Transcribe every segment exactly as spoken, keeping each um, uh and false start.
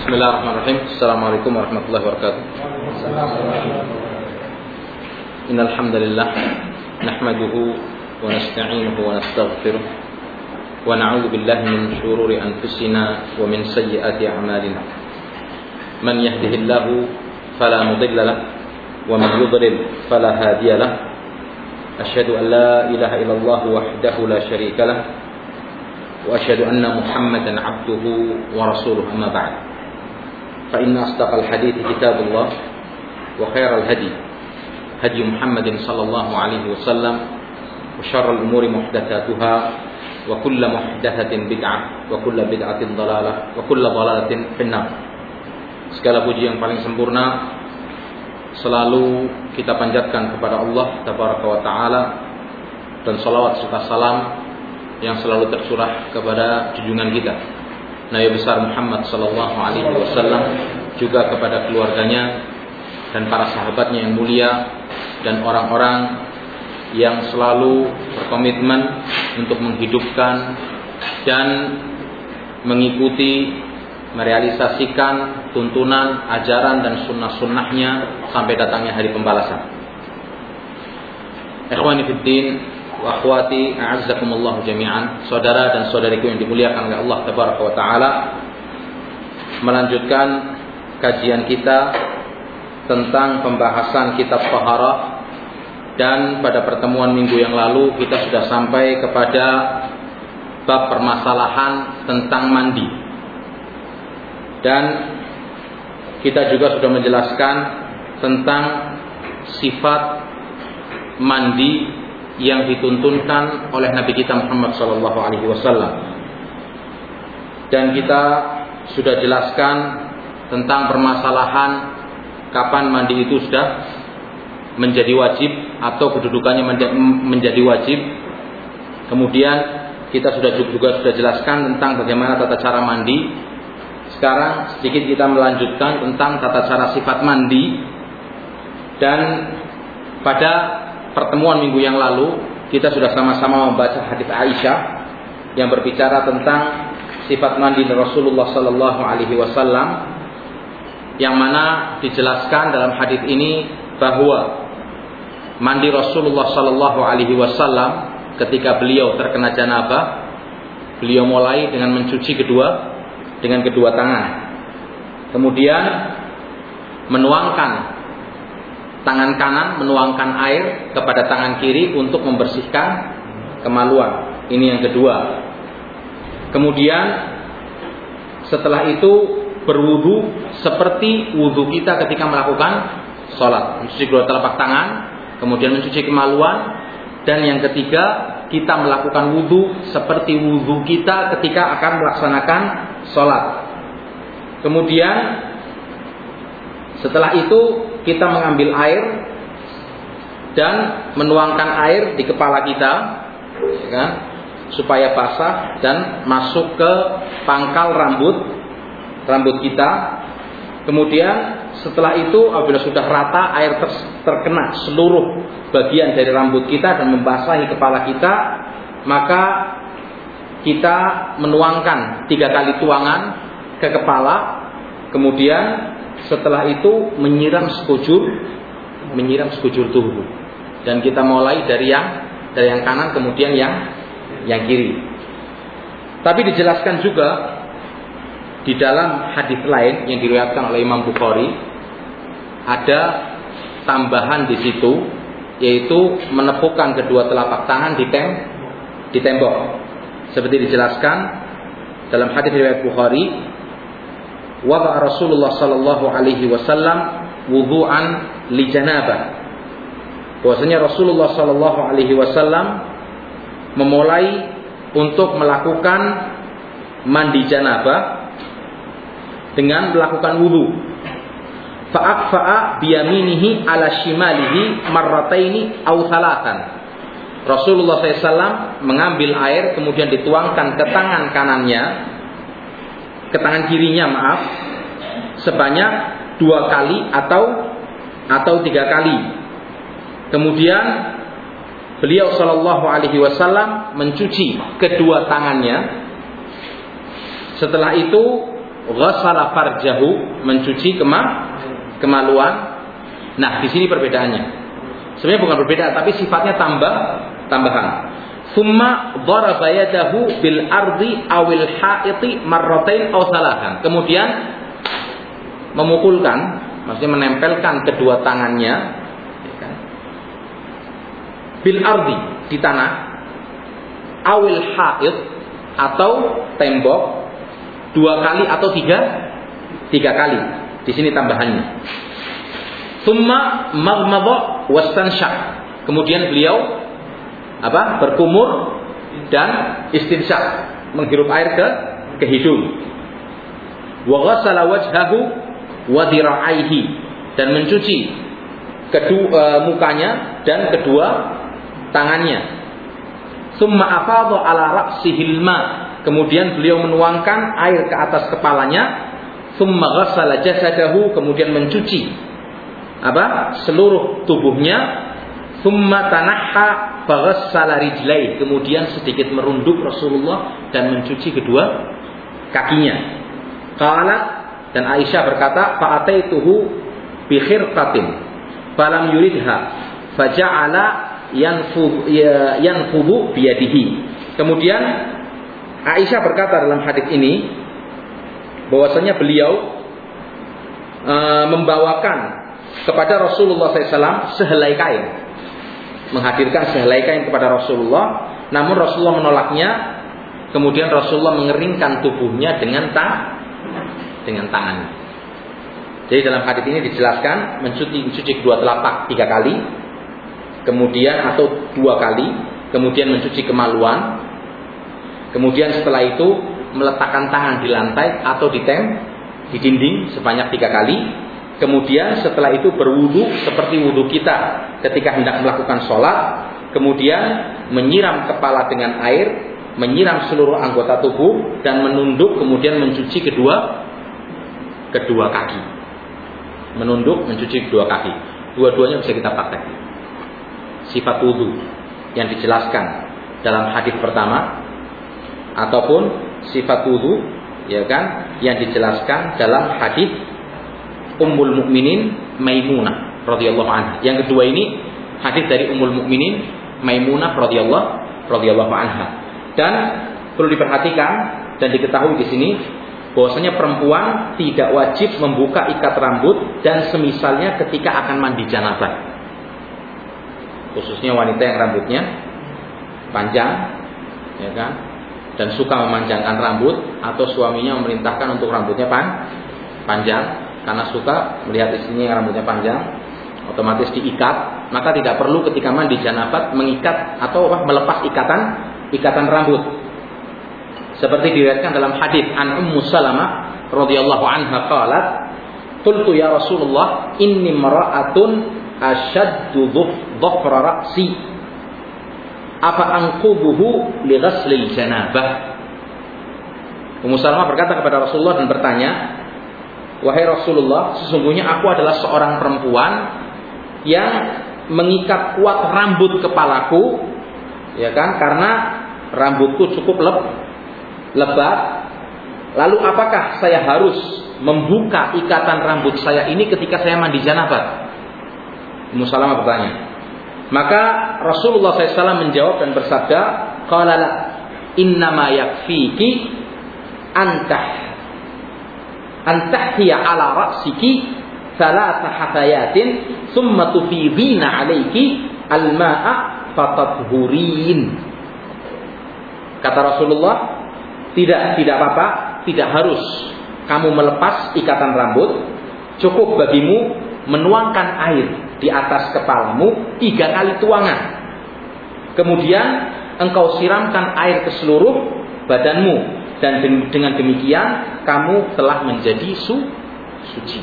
Bismillahirrahmanirrahim. Assalamualaikum warahmatullahi wabarakatuh. Innal hamdalillah nahmaduhu wa nasta'inuhu wa nastaghfiruh wa na'udzu billahi min shururi anfusina wa min sayyiati a'malina. Man yahdihillahu fala mudilla lahu wa man yudlil fala hadiya lahu. Asyhadu an la ilaha illallah wahdahu la syarika lahu wa asyhadu anna Muhammadan 'abduhu wa rasuluhu, amma ba'd. Fa inna asdaqal hadithi kitabullah wa khairal hadi hadi Muhammadin sallallahu alaihi wasallam wa syarrul umuri muhdatsatuha wa kullu muhdatsatin bid'ah wa kullu bid'atin dhalalah wa kullu dhalalatin finnar. Segala puji yang paling sempurna selalu kita panjatkan kepada Allah tabaraka wa taala, dan salawat serta salam yang selalu tercurah kepada junjungan kita Nabi besar Muhammad sallallahu alaihi wasallam, juga kepada keluarganya dan para sahabatnya yang mulia dan orang-orang yang selalu berkomitmen untuk menghidupkan dan mengikuti, merealisasikan tuntunan, ajaran dan sunnah-sunnahnya sampai datangnya hari pembalasan. Ikhwani fid din wa akhwati a'azzakumullah jami'an, saudara dan saudariku yang dimuliakan oleh Allah tabaraka wa taala, melanjutkan kajian kita tentang pembahasan kitab Taharah, dan pada pertemuan minggu yang lalu kita sudah sampai kepada bab permasalahan tentang mandi, dan kita juga sudah menjelaskan tentang sifat mandi yang dituntunkan oleh Nabi kita Muhammad sallallahu alaihi wasallam. Dan kita sudah jelaskan tentang permasalahan kapan mandi itu sudah menjadi wajib atau kedudukannya menjadi wajib. Kemudian kita sudah juga sudah jelaskan tentang bagaimana tata cara mandi. Sekarang sedikit kita melanjutkan tentang tata cara sifat mandi. Dan pada pertemuan minggu yang lalu kita sudah sama-sama membaca hadis Aisyah yang berbicara tentang sifat mandi Rasulullah sallallahu alaihi wasallam, yang mana dijelaskan dalam hadis ini bahwa mandi Rasulullah sallallahu alaihi wasallam ketika beliau terkena janabah, beliau mulai dengan mencuci kedua dengan kedua tangan, kemudian menuangkan tangan kanan, menuangkan air kepada tangan kiri untuk membersihkan kemaluan. Ini yang kedua. Kemudian setelah itu berwudu seperti wudu kita ketika melakukan sholat, mencuci kedua telapak tangan, kemudian mencuci kemaluan. Dan yang ketiga, kita melakukan wudu seperti wudu kita ketika akan melaksanakan sholat. Kemudian setelah itu kita mengambil air dan menuangkan air di kepala kita, ya kan, supaya basah dan masuk ke pangkal rambut rambut kita. Kemudian setelah itu apabila sudah rata air ter- terkena seluruh bagian dari rambut kita dan membasahi kepala kita, maka kita menuangkan tiga kali tuangan ke kepala. Kemudian setelah itu menyiram sekujur menyiram sekujur tubuh, dan kita mulai dari yang dari yang kanan kemudian yang yang kiri. Tapi dijelaskan juga di dalam hadis lain yang diriwayatkan oleh Imam Bukhari, ada tambahan di situ, yaitu menepukkan kedua telapak tangan di tem di tembok, seperti dijelaskan dalam hadis riwayat Bukhari. Wada Rasulullah sallallahu alaihi wasallam wudu'an li janabah. Bahwasanya Rasulullah sallallahu alaihi wasallam memulai untuk melakukan mandi janabah dengan melakukan wudu. Fa'aqfa'a biyaminihi ala shimalihi marrataini aw thalathan. Rasulullah sallallahu alaihi wasallam mengambil air kemudian dituangkan ke tangan kanannya, ke tangan kirinya maaf, sebanyak dua kali atau atau tiga kali. Kemudian beliau sallallahu alaihi wasallam mencuci kedua tangannya. Setelah itu ghassala farjahu, mencuci kema kemaluan. Nah, di sini perbedaannya. Sebenarnya bukan berbeda, tapi sifatnya tambah tambahan. Summa daraba yadahu bil ardi awil haiti marratain aw salasan. Kemudian memukulkan, maksudnya menempelkan kedua tangannya ya kan, bil ardi, di tanah, awil hait, atau tembok, dua kali atau tiga tiga kali. Di sini tambahannya. Summa maghmadha wastansyak. Kemudian beliau apa? Berkumur dan istinsyak, menghirup air ke ke hidung. Wa ghassala wajhahu wa dhira'aihi, dan mencuci kedua uh, mukanya dan kedua tangannya. Summa afadha ala ra'sihil ma, kemudian beliau menuangkan air ke atas kepalanya. Summa ghassala jasadahu, kemudian mencuci apa? Seluruh tubuhnya. Summa tanahha faghassala rijlai, kemudian sedikit merunduk Rasulullah dan mencuci kedua kakinya. Qalat, dan Aisyah berkata, fa'ataituhu bi khirqatin falam yuridha faja'ala yanfudhu yanfudhu biyadihi. Kemudian Aisyah berkata dalam hadis ini bahwasanya beliau e, membawakan kepada Rasulullah shallallahu alaihi wasallam sehelai kain, menghadirkan sehelai kain kepada Rasulullah, namun Rasulullah menolaknya. Kemudian Rasulullah mengeringkan tubuhnya dengan tang dengan tangannya. Jadi dalam hadis ini dijelaskan mencuci, mencuci kedua telapak tiga kali, kemudian atau dua kali, kemudian mencuci kemaluan, kemudian setelah itu meletakkan tangan di lantai atau di tem di dinding sebanyak tiga kali. Kemudian setelah itu berwudu seperti wudu kita ketika hendak melakukan sholat. Kemudian menyiram kepala dengan air, menyiram seluruh anggota tubuh, dan menunduk kemudian mencuci kedua kedua kaki. Menunduk mencuci kedua kaki. Dua-duanya bisa kita praktek. Sifat wudu yang dijelaskan dalam hadis pertama, ataupun sifat wudu ya kan yang dijelaskan dalam hadis Ummul Mukminin Maimunah radhiyallahu anha. Yang kedua ini hadis dari Ummul Mukminin Maimunah radhiyallahu radhiyallahu anha. Dan perlu diperhatikan dan diketahui di sini bahwasanya perempuan tidak wajib membuka ikat rambut dan semisalnya ketika akan mandi janabah. Khususnya wanita yang rambutnya panjang ya kan, dan suka memanjangkan rambut, atau suaminya memerintahkan untuk rambutnya pan panjang karena suka melihat istrinya yang rambutnya panjang, otomatis diikat, maka tidak perlu ketika mandi janabah mengikat atau apa, melepas ikatan ikatan rambut. Seperti diriwayatkan dalam hadis an Ummu Salamah radhiyallahu anha qalat, qultu ya Rasulullah inni mar'atun ashaddu dhafra ra'si apa anqubuhu li ghaslil janabah. Ummu Salamah berkata kepada Rasulullah dan bertanya, wahai Rasulullah, sesungguhnya aku adalah seorang perempuan yang mengikat kuat rambut kepalaku, ya kan, karena rambutku cukup leb, lebat. Lalu apakah saya harus membuka ikatan rambut saya ini ketika saya mandi janabah? Ummu Salamah bertanya. Maka Rasulullah shallallahu alaihi wasallam menjawab dan bersabda, qala la innama yakfiki antah antahhiya ala ra'siki thalatha hafayatin thumma tufidina alayki al-ma'a fatathurin. Kata Rasulullah, tidak tidak apa-apa, tidak harus kamu melepas ikatan rambut, cukup bagimu menuangkan air di atas kepalamu tiga kali tuangan. Kemudian engkau siramkan air ke seluruh badanmu, dan dengan demikian kamu telah menjadi su suci.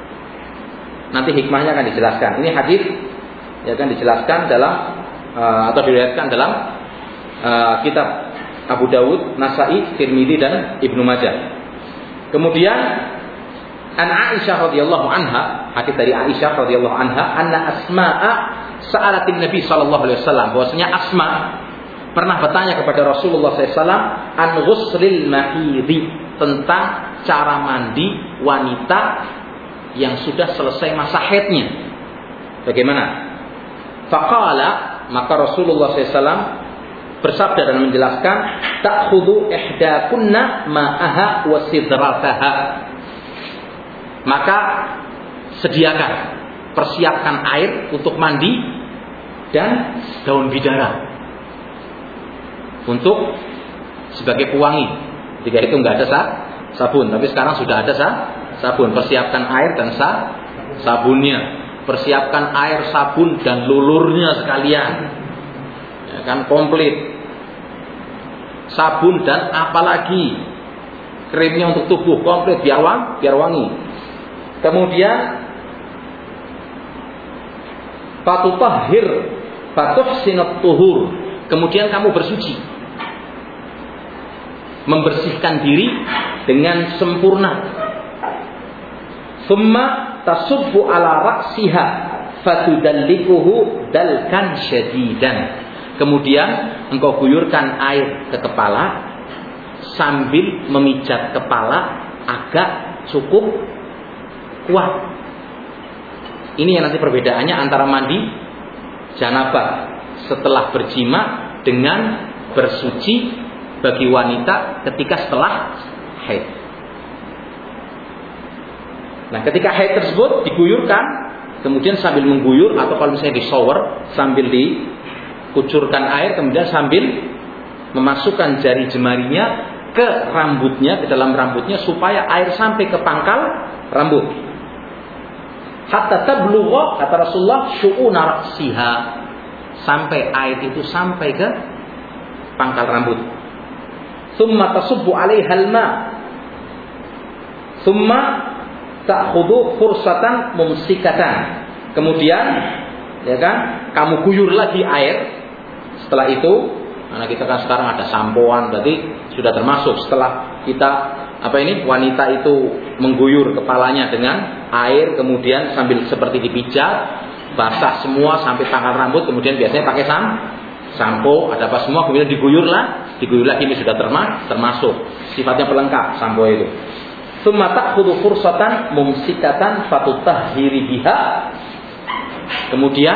Nanti hikmahnya akan dijelaskan. Ini hadis ya kan dijelaskan dalam uh, atau diriwayatkan dalam uh, kitab Abu Dawud, Nasai, Tirmidzi dan Ibnu Majah. Kemudian an Aisyah radhiyallahu anha, hadis dari Aisyah radhiyallahu anha, anna Asma'a sa'alatin Nabi sallallahu alaihi wasallam, bahwasanya Asma pernah bertanya kepada Rasulullah sallallahu alaihi wasallam an ghuslil mahidhi, tentang cara mandi wanita yang sudah selesai masa haidnya. Bagaimana? Faqala, maka Rasulullah shallallahu alaihi wasallam bersabda dan menjelaskan, ta'khudhu ihdakunna ma'aha wa sidrataha. Maka sediakan, persiapkan air untuk mandi dan daun bidara untuk sebagai pewangi. Ketika itu nggak ada sah, sabun, tapi sekarang sudah ada sah, sabun. Persiapkan air dan sah, sabunnya. Persiapkan air, sabun dan lulurnya sekalian. Ya kan, komplit. Sabun dan apalagi krimnya untuk tubuh komplit biar wangi, biar wangi. Kemudian fatutahhir fatuhsinut tuhur. Kemudian kamu bersuci, membersihkan diri dengan sempurna. Summa tasubbu ala ra'siha fatudallikuhu dalkan syadidan. Kemudian engkau guyurkan air ke kepala sambil memijat kepala agak cukup kuat. Ini yang nanti perbedaannya antara mandi janabah setelah berjima dengan bersuci bagi wanita ketika setelah haid. Nah, ketika haid tersebut diguyurkan, kemudian sambil mengguyur atau kalau misalnya di shower sambil dikucurkan air, kemudian sambil memasukkan jari jemarinya ke rambutnya, ke dalam rambutnya supaya air sampai ke pangkal rambut. Hatta tablugha, kata Rasulullah, syu'una ra'siha, sampai air itu sampai ke pangkal rambut. Tsumma tasubbu 'alaiha al-ma. Tsumma ta'khudhu fursatan mumsikatan. Kemudian ya kan, kamu guyur lagi air. Setelah itu, karena kita kan sekarang ada sampoan, berarti sudah termasuk setelah kita apa ini wanita itu mengguyur kepalanya dengan air, kemudian sambil seperti dipijat, basah semua sampai pangkal rambut, kemudian biasanya pakai sam, sampo, ada apa semua, kemudian diguyur lah, diguyur lagi, ini sudah terma, termasuk sifatnya pelengkap sampo itu. Tsumma ta'khudhu fursatan mumsikatan fatutahhiri biha. Kemudian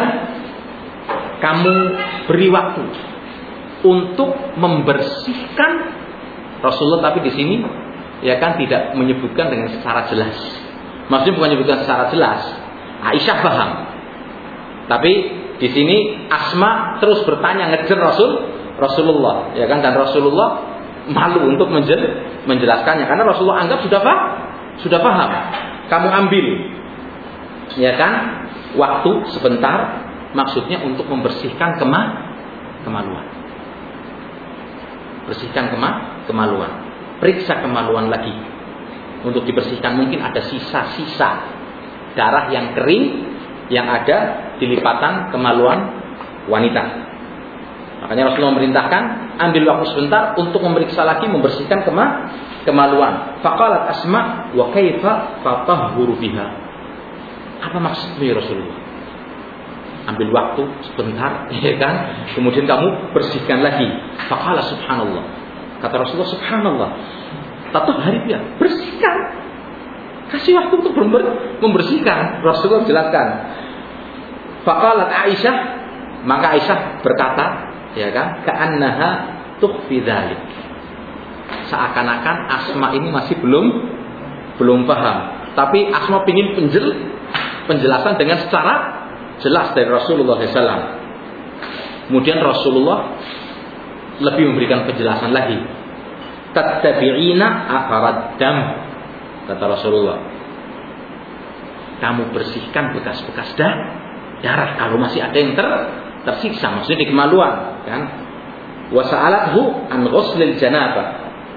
kamu beri waktu untuk membersihkan Rasulullah, tapi di sini ya kan tidak menyebutkan dengan secara jelas. Maksudnya bukan menyebutkan secara jelas. Aisyah paham. Tapi di sini Asma terus bertanya, ngejar Rasul Rasulullah, ya kan, dan Rasulullah malu untuk menjel, menjelaskannya karena Rasulullah anggap sudah paham, sudah paham. Kamu ambil, ya kan, waktu sebentar, maksudnya untuk membersihkan kema, kemaluan, bersihkan kema, kemaluan, periksa kemaluan lagi untuk dibersihkan. Mungkin ada sisa-sisa darah yang kering yang ada di lipatan kemaluan wanita. Makanya Rasulullah memerintahkan ambil waktu sebentar untuk memeriksa lagi, membersihkan kema, kemaluan. Faqalat Asma, wa kaifa fatahhuru biha. Apa maksudnya ya Rasulullah? Ambil waktu sebentar, ya kan? Kemudian kamu bersihkan lagi. Faqala subhanallah. Kata Rasulullah, subhanallah. Tatahhari biha, bersihkan. Kasih waktu untuk membersihkan. Rasulullah jelaskan. Faqalat Aisyah, maka Aisyah berkata, ya kan, ka'annaha tukhfi dzalik. Seakan-akan Asma ini masih belum belum paham. Tapi Asma ingin penjel, penjelasan dengan secara jelas dari Rasulullah shallallahu alaihi wasallam. Kemudian Rasulullah lebih memberikan penjelasan lagi. Tattabi'ina atharad dam, kata Rasulullah. Kamu bersihkan bekas-bekas darah kalau masih ada yang ter tersiksa, maksudnya di kemaluan, kan? Wa sa'alathu an ghuslil janabah.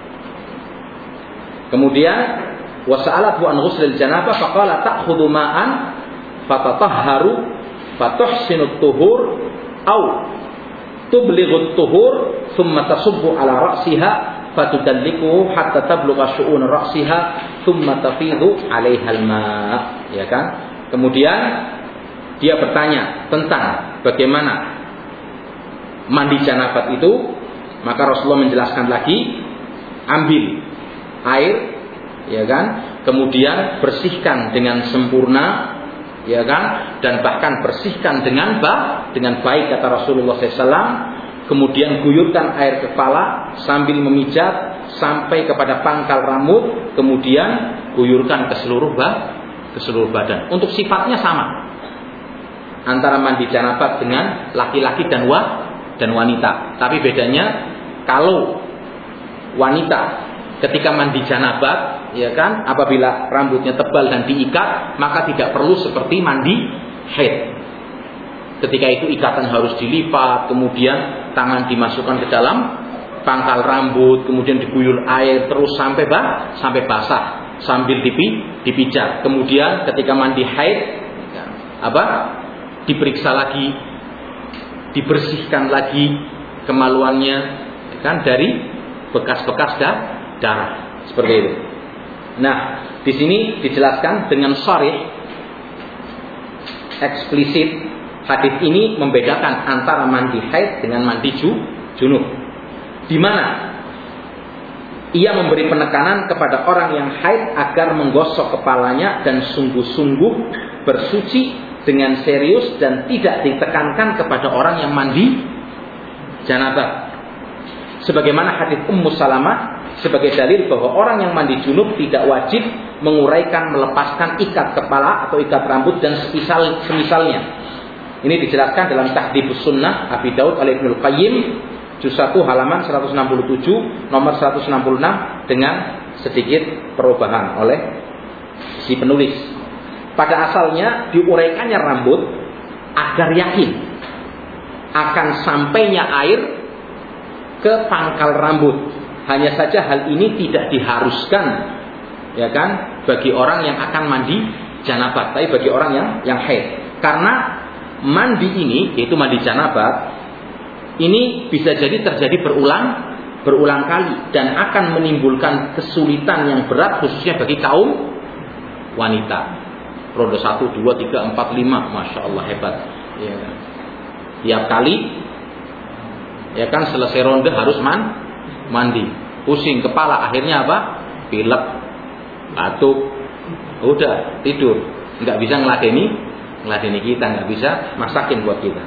Kemudian wa sa'alathu an ghuslil janabah faqala ta'khudhu ma'an fatatahharu fatuhsinut tuhur au tublighu tuhur thumma tasubbu ala ra'siha fatudallikuhu hatta tablugha syu'un ra'siha thumma tafidhu 'alaiha al-ma', ya kan? Kemudian dia bertanya tentang bagaimana mandi janabat itu, maka Rasulullah menjelaskan lagi, ambil air ya kan? Kemudian bersihkan dengan sempurna, ya kan? Dan bahkan bersihkan dengan ba, dengan baik kata Rasulullah shallallahu alaihi wasallam. Kemudian guyurkan air ke kepala sambil memijat sampai kepada pangkal rambut, kemudian guyurkan ke seluruh ba, ke seluruh badan. Untuk sifatnya sama antara mandi janabah dengan laki-laki dan wa, dan wanita. Tapi bedanya kalau wanita ketika mandi janabah, ya kan, apabila rambutnya tebal dan diikat, maka tidak perlu seperti mandi haid. Ketika itu ikatan harus dilipat, kemudian tangan dimasukkan ke dalam pangkal rambut, kemudian diguyur air terus sampai bah, sampai basah sambil dipi, dipijat. Kemudian ketika mandi haid, apa? Diperiksa lagi, dibersihkan lagi kemaluannya, kan, dari bekas-bekas da, darah seperti itu. Nah, di sini dijelaskan dengan sharih eksplisit. Hadis ini membedakan antara mandi haid dengan mandi ju, junub. Di mana ia memberi penekanan kepada orang yang haid agar menggosok kepalanya dan sungguh-sungguh bersuci dengan serius dan tidak ditekankan kepada orang yang mandi janabah. Sebagaimana hadis Ummu Salamah sebagai dalil bahwa orang yang mandi junub tidak wajib menguraikan, melepaskan ikat kepala atau ikat rambut dan semisal, semisalnya. Ini dijelaskan dalam Tahdhibus Sunnah Abi Daud oleh Ibnul Qayyim juz satu halaman seratus enam puluh tujuh nomor seratus enam puluh enam dengan sedikit perubahan oleh si penulis. Pada asalnya diuraikannya rambut agar yakin akan sampainya air ke pangkal rambut. Hanya saja hal ini tidak diharuskan, ya kan, bagi orang yang akan mandi janabah, tapi bagi orang yang yang haid. Karena mandi ini, yaitu mandi janabah, ini bisa jadi terjadi berulang berulang kali dan akan menimbulkan kesulitan yang berat khususnya bagi kaum wanita. Ronde satu, dua, tiga, empat, lima, masya Allah hebat. Ya kan? Tiap kali, ya kan, selesai ronde harus man, mandi, pusing kepala, akhirnya apa? Pilek, batuk, udah tidur, nggak bisa ngeladeni. Ngeladeni kita, nggak bisa masakin buat kita.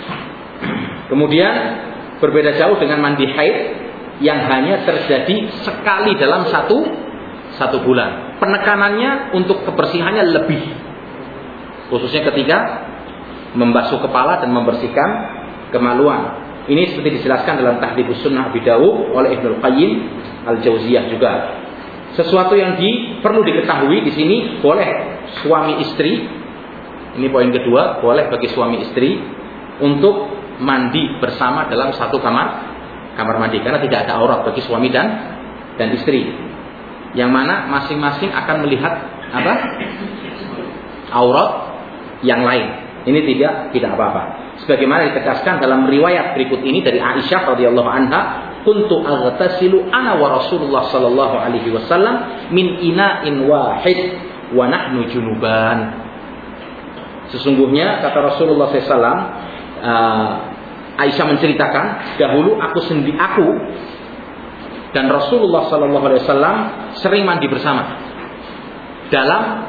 Kemudian berbeda jauh dengan mandi haid yang hanya terjadi sekali dalam satu satu bulan. Penekanannya untuk kebersihannya lebih, khususnya ketika membasuh kepala dan membersihkan kemaluan. Ini seperti dijelaskan dalam Tahdhibus Sunnah Abi Daud oleh Ibnul Qayyim Al-Jauziyah juga. Sesuatu yang di, perlu diketahui di sini, boleh suami istri. Ini poin kedua, boleh bagi suami istri untuk mandi bersama dalam satu kamar kamar mandi karena tidak ada aurat bagi suami dan dan istri. Yang mana masing-masing akan melihat apa? Aurat yang lain. Ini tidak tidak apa-apa. Sebagaimana ditegaskan dalam riwayat berikut ini dari Aisyah radhiyallahu anha, kuntu aghtasilu ana wa Rasulullah sallallahu alaihi wasallam min ina'in wahid wa nahnu junuban. Sesungguhnya kata Rasulullah shallallahu alaihi wasallam, uh, Aisyah menceritakan, dahulu aku sendiri aku dan Rasulullah shallallahu alaihi wasallam sering mandi bersama dalam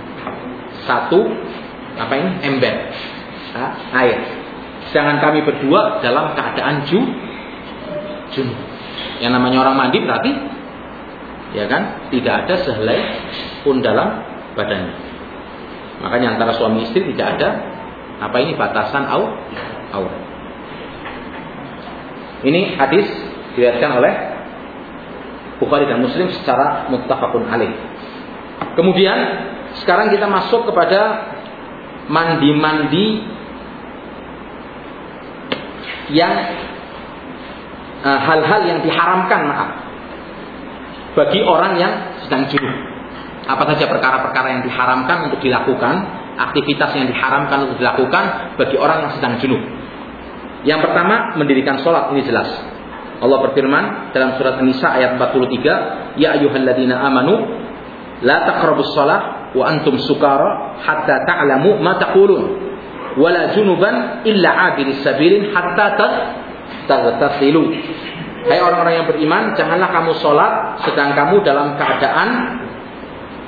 satu apa ini ember uh, air. Sedangkan kami berdua dalam keadaan ju, junub. Yang namanya orang mandi berarti, ya kan, tidak ada sehelai pun dalam badannya. Makanya antara suami istri tidak ada apa ini batasan au aurat. Ini hadis diriwayatkan oleh Bukhari dan Muslim secara muttafaqun alaih. Kemudian sekarang kita masuk kepada mandi-mandi yang uh, hal-hal yang diharamkan, maaf, bagi orang yang sedang junub. Apa saja perkara-perkara yang diharamkan untuk dilakukan, aktivitas yang diharamkan untuk dilakukan bagi orang yang sedang junub. Yang pertama, mendirikan sholat, ini jelas. Allah berfirman dalam surat An-Nisa ayat empat puluh tiga, ya ayyuhalladzina amanu la taqrabus shalah wa antum sukara hatta ta'lamu ma taqulun wa la junuban illa abiris sabilin hatta taghtasilu. Hai orang-orang yang beriman, janganlah kamu sholat sedang kamu dalam keadaan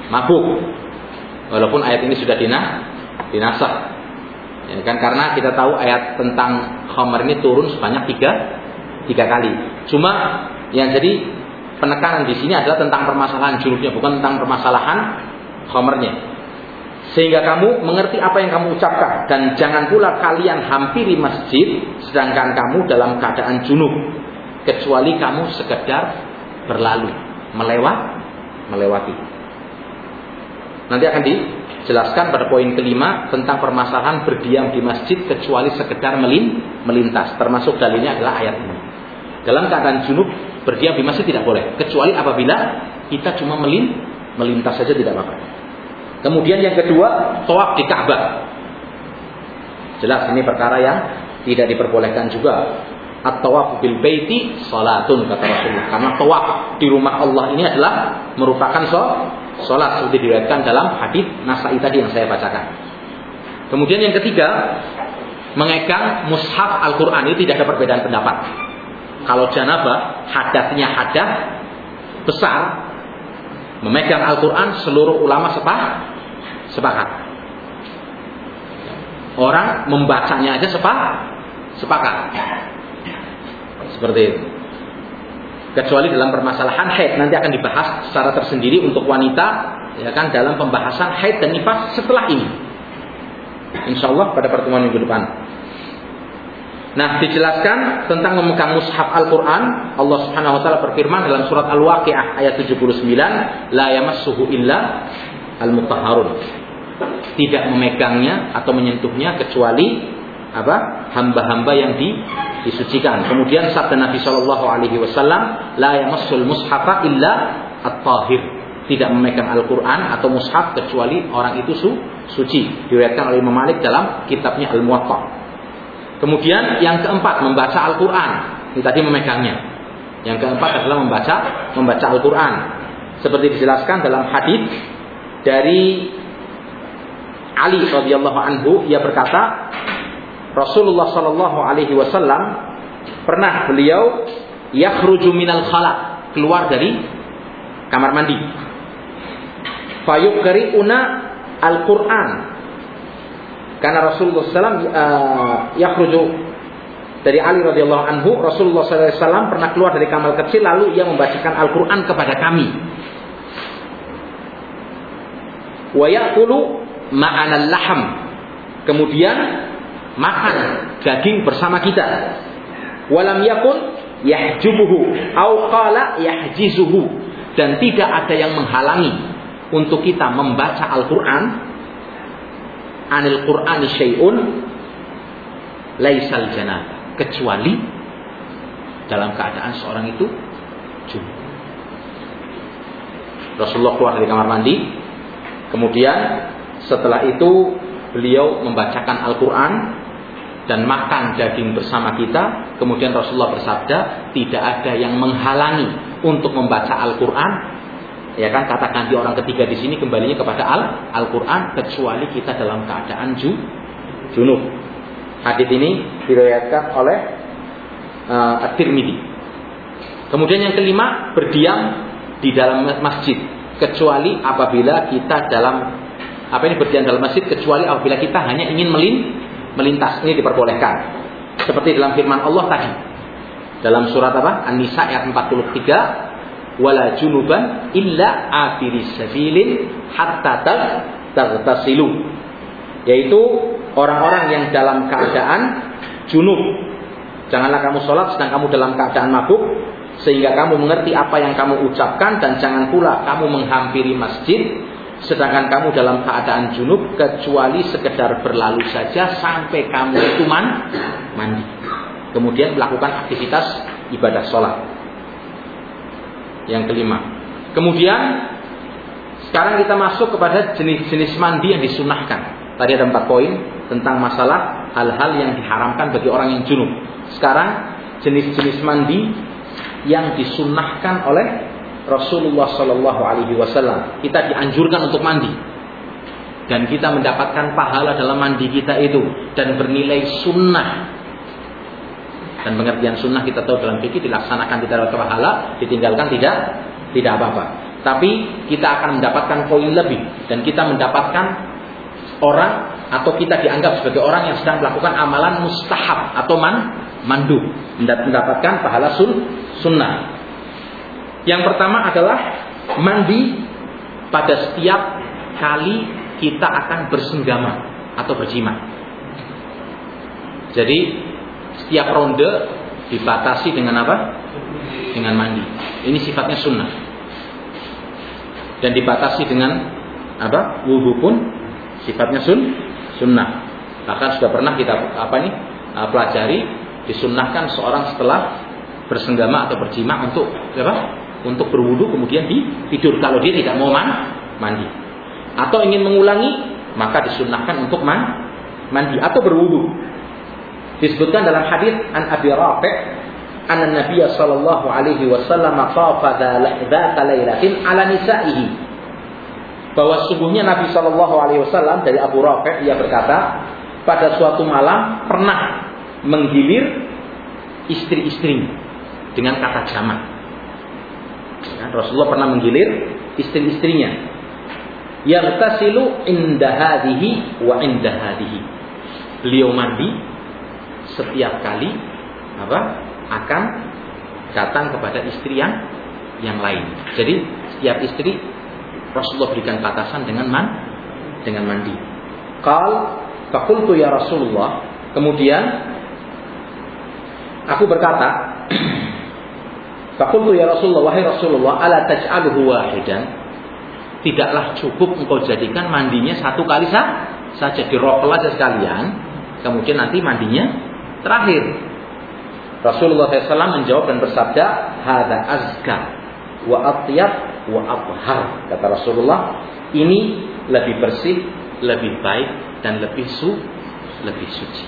mabuk. Walaupun ayat ini sudah dinah, dinasakh. Ya kan, karena kita tahu ayat tentang khamar ini turun sebanyak tiga, tiga kali. Cuma yang jadi penekanan di sini adalah tentang permasalahan junubnya, bukan tentang permasalahan khamarnya. Sehingga kamu mengerti apa yang kamu ucapkan, dan jangan pula kalian hampiri masjid sedangkan kamu dalam keadaan junub, kecuali kamu sekedar berlalu, melewat, melewati. Nanti akan dijelaskan pada poin kelima tentang permasalahan berdiam di masjid kecuali sekedar melin, melintas. Termasuk dalilnya adalah ayat ini. Dalam keadaan junub berdiam di masjid tidak boleh, kecuali apabila kita cuma melin, melintas saja tidak apa-apa. Kemudian yang kedua, tawaf di Ka'bah. Jelas ini perkara yang tidak diperbolehkan juga. At-tawaf bil baiti salatun, kata Rasulullah. Karena tawaf di rumah Allah ini adalah merupakan salat, seperti diriwayatkan dalam hadis Nasa'i tadi yang saya bacakan. Kemudian yang ketiga, mengegang mushaf Al-Qur'an. Ini tidak ada perbedaan pendapat. Kalau janabah, hadatnya hadat besar, memegang Al-Quran, seluruh ulama sepakat. sepakat. Orang membacanya aja sepakat. sepakat. Seperti itu. Kecuali dalam permasalahan haid, nanti akan dibahas secara tersendiri untuk wanita, ya kan, dalam pembahasan haid dan nifas setelah ini. Insyaallah pada pertemuan minggu depan. Nah, dijelaskan tentang memegang mushaf Al-Quran. Allah Subhanahu Wa Taala berfirman dalam surat Al-Waqi'ah ayat tujuh puluh sembilan, la yamassuhu illa al-mutahharun. Tidak memegangnya atau menyentuhnya kecuali apa? Hamba-hamba yang di, disucikan. Kemudian sabda Nabi Shallallahu Alaihi Wasallam, la yamassul mushafa illa at-tahir. Tidak memegang Al-Quran atau mushaf kecuali orang itu su, suci. Diriwayatkan oleh Imam Malik dalam kitabnya Al-Muwatta. Kemudian yang keempat, membaca Al-Quran. Ini tadi memegangnya. Yang keempat adalah membaca membaca Al-Quran. Seperti dijelaskan dalam hadis dari Ali radhiyallahu anhu, ia berkata, Rasulullah sallallahu alaihi wasallam pernah beliau yakhruju minal khala, keluar dari kamar mandi. Fayuqri'una Al-Quran. Karena Rasulullah sallallahu alaihi wasallam uh, yakhruju dari Ali radhiyallahu anhu, Rasulullah sallallahu alaihi wasallam pernah keluar dari kamar kecil lalu ia membacakan Al-Quran kepada kami. Wa ya'kulu ma'ana al-laham. Kemudian makan daging bersama kita. Walam yakun yahjubuhu au qala yahjizuhu, dan tidak ada yang menghalangi untuk kita membaca Al-Quran. Anil Qur'ani syai'un laisal janabah, kecuali dalam keadaan seorang itu junub. Rasulullah keluar dari kamar mandi, kemudian setelah itu beliau membacakan Al-Quran dan makan daging bersama kita. Kemudian Rasulullah bersabda, tidak ada yang menghalangi untuk membaca Al-Quran. Ya kan, kata ganti orang ketiga di sini kembalinya kepada Al Al-Quran, kecuali kita dalam keadaan ju, junub. Hadis ini diriwayatkan oleh uh, At-Tirmidzi. Kemudian yang kelima, berdiam di dalam masjid, kecuali apabila kita dalam apa ini berdiam dalam masjid, kecuali apabila kita hanya ingin melin, melintas. Ini diperbolehkan. Seperti dalam firman Allah tadi dalam surat apa? An-Nisa ayat empat puluh tiga, wala junuban illa afiris sabilin hatta taghtasilu, yaitu orang-orang yang dalam keadaan junub. Janganlah kamu sholat sedang kamu dalam keadaan mabuk, sehingga kamu mengerti apa yang kamu ucapkan, dan jangan pula kamu menghampiri masjid sedangkan kamu dalam keadaan junub, kecuali sekedar berlalu saja sampai kamu itu man, mandi, kemudian melakukan aktivitas ibadah sholat. Yang kelima. Kemudian sekarang kita masuk kepada jenis-jenis mandi yang disunahkan. Tadi ada empat poin tentang masalah hal-hal yang diharamkan bagi orang yang junub. Sekarang jenis-jenis mandi yang disunahkan oleh Rasulullah Sallallahu Alaihi Wasallam. Kita dianjurkan untuk mandi, dan kita mendapatkan pahala dalam mandi kita itu, dan bernilai sunnah. Dan pengertian sunnah kita tahu dalam fikih, dilaksanakan tidak dapat pahala, ditinggalkan tidak tidak apa-apa. Tapi kita akan mendapatkan poin lebih, dan kita mendapatkan orang atau kita dianggap sebagai orang yang sedang melakukan amalan mustahab atau man, mandu, mendapatkan pahala sun, sunnah. Yang pertama adalah mandi pada setiap kali kita akan bersenggama atau berjima. Jadi setiap ronde dibatasi dengan apa? Dengan mandi. Ini sifatnya sunnah. Dan dibatasi dengan apa? Wudu pun sifatnya sun, sunnah. Bahkan sudah pernah kita apa ini pelajari, disunnahkan seorang setelah bersenggama atau berjima untuk apa? Untuk berwudu kemudian tidur kalau dia tidak mau man, mandi. Atau ingin mengulangi, maka disunnahkan untuk man, mandi atau berwudu. Disebutkan dalam hadis an Abi Rafi' anna Nabiy sallallahu alaihi wasallam tafa dzata lailatin ala nisa'ihi, bahwa sungguhnya Nabi sallallahu alaihi wasallam, dari Abu Rafi' ia berkata, pada suatu malam pernah menggilir istri-istrinya dengan kata jamak. Ya, Rasulullah pernah menggilir istri-istrinya. Yaghtasilu inda hadhihi wa inda hadhihi. Beliau mandi setiap kali apa? Akan datang kepada istri yang yang lain. Jadi setiap istri Rasulullah berikan batasan dengan man, dengan mandi. Qal faqultu ya Rasulullah, kemudian aku berkata, faqultu ya Rasulullah, wahai Rasulullah, ala taj'aluhu wahidan, tidaklah cukup engkau jadikan mandinya satu kali sah, saja, dirofel aja sekalian, kemudian nanti mandinya terakhir. Rasulullah shallallahu alaihi wasallam menjawab dan bersabda, hadza azka wa atyab wa athhar. Kata Rasulullah, ini lebih bersih, lebih baik, dan lebih su, lebih suci.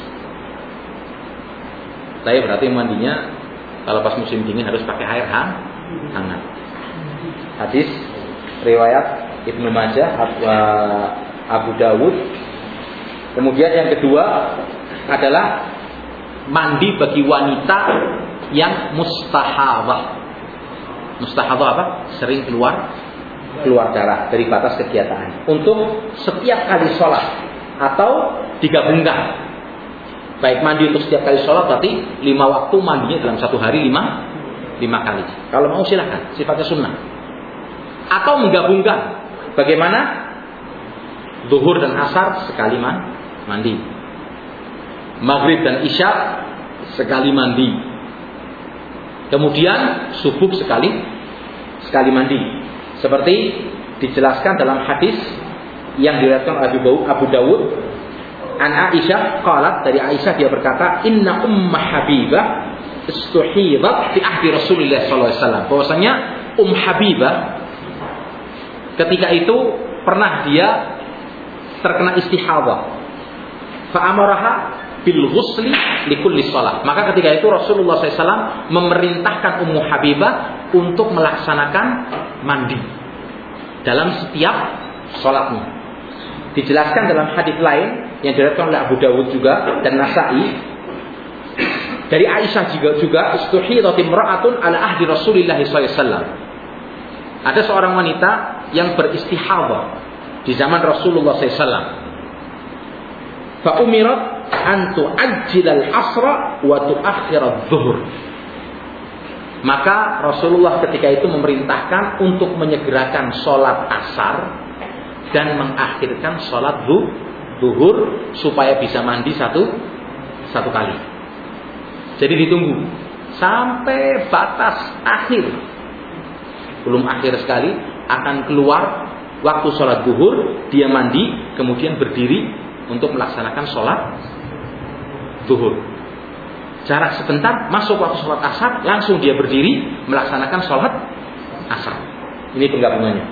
Saya berarti mandinya kalau pas musim dingin harus pakai air hang, hangat. Hadis riwayat Ibnu Majah, Abu Dawud. Kemudian yang kedua adalah mandi bagi wanita yang mustahadah. Mustahadah apa? Sering keluar keluar darah dari batas kegiatan. Untuk setiap kali sholat atau digabungkan. Baik mandi untuk setiap kali sholat, berarti lima waktu mandinya dalam satu hari lima lima kali. Kalau mau silakan, sifatnya sunnah. Atau menggabungkan. Bagaimana? Zuhur dan asar sekali mandi. Maghrib dan isya sekali mandi. Kemudian subuh sekali sekali mandi. Seperti dijelaskan dalam hadis yang diriwayatkan oleh Abu Dawud an Aisyah qalat, dari Aisyah dia berkata, inna umma Habibah istuhidat fi ahdi Rasulullah sallallahu alaihi wasallam. Bahwasanya Um Habibah ketika itu pernah dia terkena istihadah. Fa amaraha bil ghusli likulli shalah. Maka ketika itu Rasulullah sallallahu alaihi wasallam memerintahkan Ummu Habibah untuk melaksanakan mandi dalam setiap sholatnya. Dijelaskan dalam hadis lain yang diriwayatkan oleh Abu Dawud juga dan Nasa'i dari Aisyah juga juga istuhidat imra'atun ala ahdi Rasulillah sallallahu alaihi wasallam. Ada seorang wanita yang beristihadah di zaman Rasulullah sallallahu alaihi wasallam. Fa umirat an tu'ajjil al-asra wa tu'akhkhir adh-dhuhr. Maka Rasulullah ketika itu memerintahkan untuk menyegerakan sholat asar dan mengakhirkan sholat zuhur supaya bisa mandi satu satu kali. Jadi ditunggu sampai batas akhir, belum akhir sekali akan keluar waktu sholat zuhur, dia mandi kemudian berdiri untuk melaksanakan sholat zuhur. Jarak sebentar masuk waktu sholat asar, langsung dia berdiri melaksanakan sholat asar. Ini penggabungannya.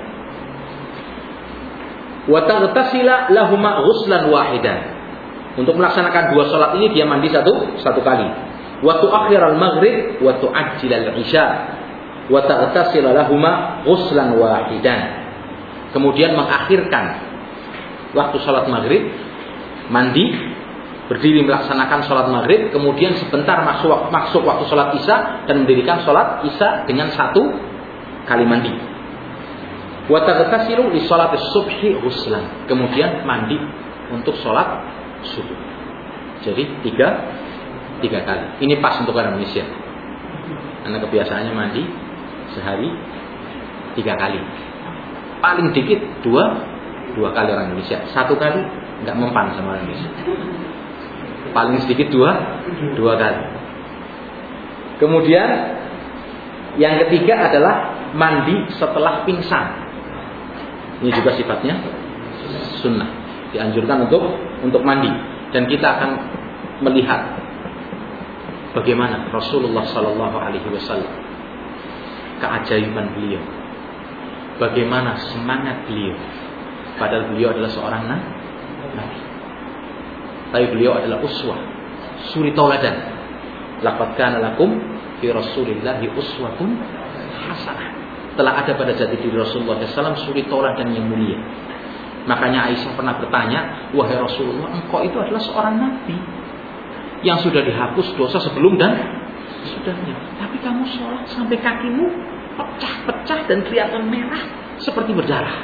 Wa taghtasila lahuma ghuslan wahidan. Untuk melaksanakan dua sholat ini dia mandi satu satu kali. Wa tu'akhir al-maghrib wa tu'ajjil al-isya. Wa taghtasila lahuma ghuslan wahidan. Kemudian mengakhirkan waktu sholat maghrib, mandi, berdiri melaksanakan sholat maghrib, kemudian sebentar masuk masuk waktu sholat isya dan mendirikan sholat isya dengan satu kali mandi. Wa taghtasilu li sholati subhi ghuslan. Kemudian mandi untuk sholat subuh. Jadi tiga tiga kali. Ini pas untuk orang Indonesia. Karena kebiasaannya mandi sehari tiga kali. Paling dikit dua dua kali orang Indonesia. Satu kali nggak mempan sama orang Indonesia. Paling sedikit dua dua kali. Kemudian yang ketiga adalah mandi setelah pingsan. Ini juga sifatnya sunnah. Dianjurkan untuk untuk mandi. Dan kita akan melihat bagaimana Rasulullah Sallallahu Alaihi Wasallam, keajaiban beliau, bagaimana semangat beliau. Padahal beliau adalah seorang nabi, tapi beliau adalah uswah, suri tauladan. Laqad kana lakum fi Rasulillahi uswatun hasanah. Telah ada pada jati diri Rasulullah shallallahu alaihi wasallam suri tauladan yang mulia. Makanya Aisyah pernah bertanya, wahai Rasulullah, engkau itu adalah seorang nabi yang sudah dihapus dosa sebelum dan sesudahnya. Tapi kamu sholat sampai kakimu pecah-pecah dan kelihatan merah seperti berdarah.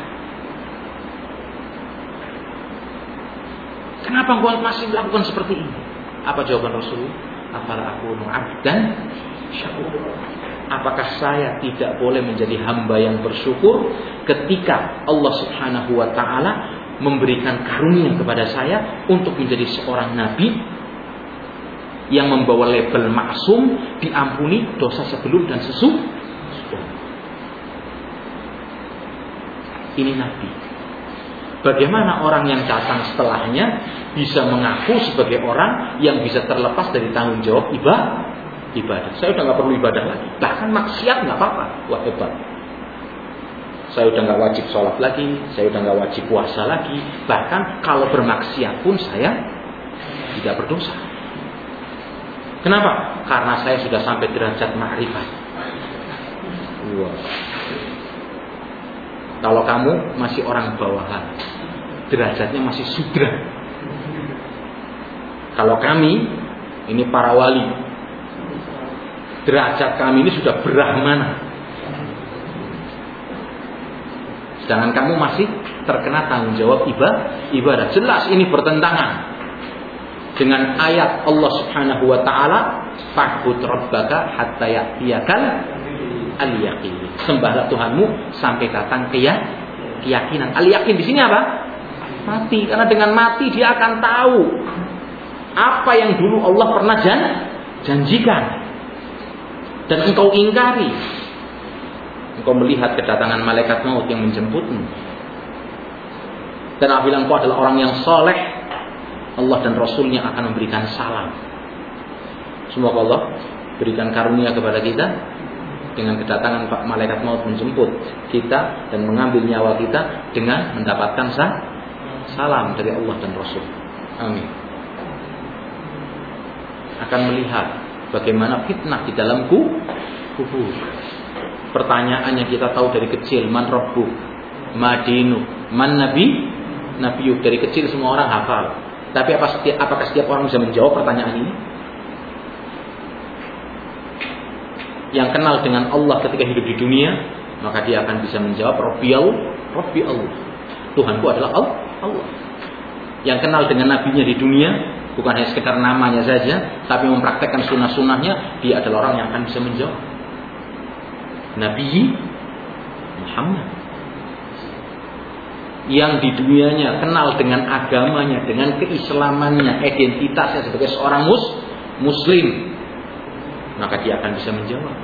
Kenapa engkau masih melakukan seperti ini? Apa jawaban Rasulullah? Afala akunu abdan syakur. Apakah saya tidak boleh menjadi hamba yang bersyukur ketika Allah Subhanahu wa ta'ala memberikan karunia kepada saya untuk menjadi seorang nabi yang membawa label maksum, diampuni dosa sebelum dan sesudah. Ini nabi. Bagaimana orang yang datang setelahnya bisa mengaku sebagai orang yang bisa terlepas dari tanggung jawab ibadah? Ibadah. Saya udah nggak perlu ibadah lagi. Bahkan maksiat nggak apa-apa. Wah, hebat. Saya udah nggak wajib sholat lagi. Saya udah nggak wajib puasa lagi. Bahkan kalau bermaksiat pun saya tidak berdosa. Kenapa? Karena saya sudah sampai derajat ma'rifat. Wow. Kalau kamu masih orang bawahan, derajatnya masih sudra. Kalau kami ini para wali, derajat kami ini sudah brahmana. Sedangkan kamu masih terkena tanggung jawab ibadah. Ibadah jelas ini bertentangan dengan ayat Allah Subhanahu wa taala, "Fa'bud rabbaka hatta ya'tiyakal al-yaqin." Sembahlah Tuhanmu sampai datang keyakinan. Al-yaqin di sini apa? Mati. Karena dengan mati dia akan tahu apa yang dulu Allah pernah janjikan. Dan engkau ingkari. Engkau melihat kedatangan malaikat maut yang menjemputmu. Dan apabila engkau adalah orang yang soleh, Allah dan Rasulnya akan memberikan salam. Semoga Allah berikan karunia kepada kita dengan kedatangan malaikat maut menjemput kita dan mengambil nyawa kita dengan mendapatkan salam dari Allah dan Rasul. Amin. Akan melihat bagaimana fitnah di dalam kubur. Pertanyaan yang kita tahu dari kecil, man rabbuk, madinu, man nabi, nabiyuk. Dari kecil semua orang hafal. Tapi apa setiap, apakah setiap orang bisa menjawab pertanyaan ini? Yang kenal dengan Allah ketika hidup di dunia, maka dia akan bisa menjawab Rabbi Allah, Rabbi Allah. Tuhanku adalah Allah. Yang kenal dengan nabinya di dunia, bukan hanya sekedar namanya saja, tapi mempraktekkan sunnah-sunnahnya, dia adalah orang yang akan bisa menjawab. Nabi Muhammad yang di dunianya kenal dengan agamanya, dengan keislamannya, identitasnya sebagai seorang mus, muslim, maka dia akan bisa menjawab.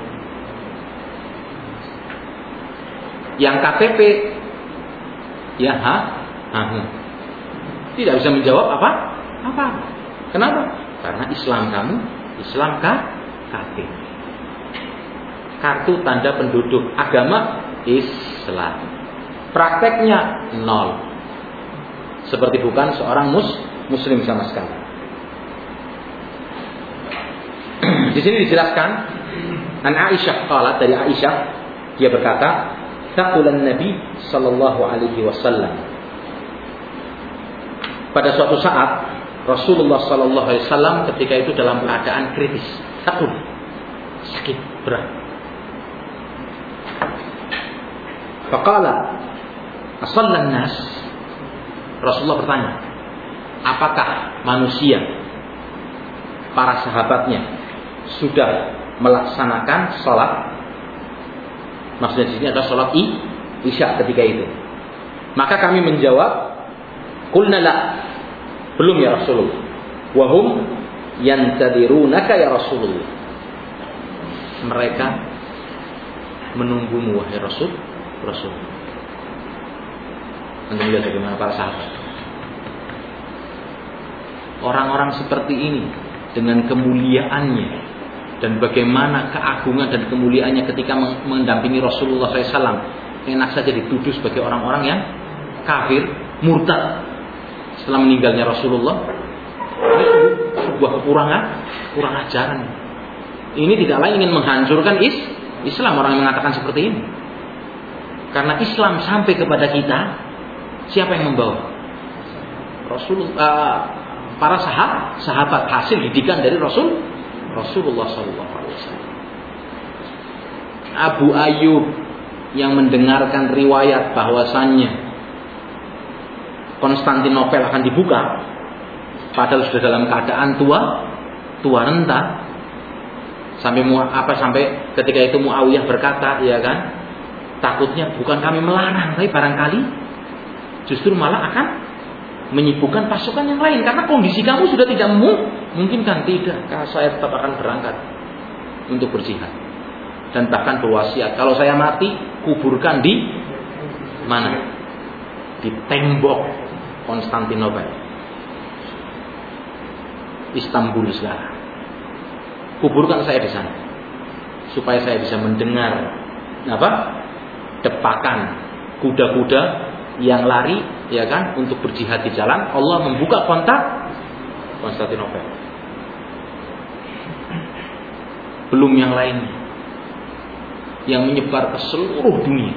Yang K T P ya ha, ha, ha. tidak bisa menjawab apa? Apa? Kenapa? Karena Islam kamu, Islam K T P. Kartu tanda penduduk, agama Islam. Prakteknya nol. Seperti bukan seorang mus, muslim sama sekali. Di sini dijelaskan an Aisyah qalat, dari Aisyah dia berkata, taqulan Nabi sallallahu alaihi wasallam. Pada suatu saat Rasulullah sallallahu alaihi wasallam ketika itu dalam keadaan kritis, takut, sakit berat. Faqala, Asallan nas. Rasulullah bertanya, apakah manusia, para sahabatnya sudah melaksanakan sholat? Maksudnya di sini adalah sholat isya ketika itu. Maka kami menjawab, qulna la, belum ya Rasulullah. Wahum yantadirunaka ya Rasulullah. Mereka menunggumu wahai Rasul, Rasul. Anda lihat bagaimana para sahabat. Orang-orang seperti ini dengan kemuliaannya dan bagaimana keagungan dan kemuliaannya ketika mendampingi Rasulullah shallallahu alaihi wasallam, enak saja dituduh sebagai orang-orang yang kafir, murtad setelah meninggalnya Rasulullah. Ini sebuah kekurangan, kurang ajaran. Ini tidak lain ingin menghancurkan is, Islam, orang yang mengatakan seperti ini. Karena Islam sampai kepada kita, siapa yang membawa? Rasulullah, uh, para sahabat, sahabat hasil didikan dari Rasul, Rasulullah Sallallahu Alaihi Wasallam. Abu Ayyub yang mendengarkan riwayat bahwasannya Konstantinopel akan dibuka, padahal sudah dalam keadaan tua, tua renta. Sampai apa sampai ketika itu Muawiyah berkata, ya kan, takutnya bukan kami melarang, tapi barangkali justru malah akan menyibukkan pasukan yang lain karena kondisi kamu sudah tidak memungkinkan. Tidak, saya tetap akan berangkat untuk berjihad dan bahkan berwasiat, kalau saya mati kuburkan di mana? Di tembok Konstantinopel, Istanbul sekarang. Kuburkan saya di sana supaya saya bisa mendengar apa? Depakan kuda-kuda yang lari, ya kan, untuk berjihad di jalan. Allah membuka kontak Konstantinopel. Belum yang lainnya yang menyebar ke seluruh dunia.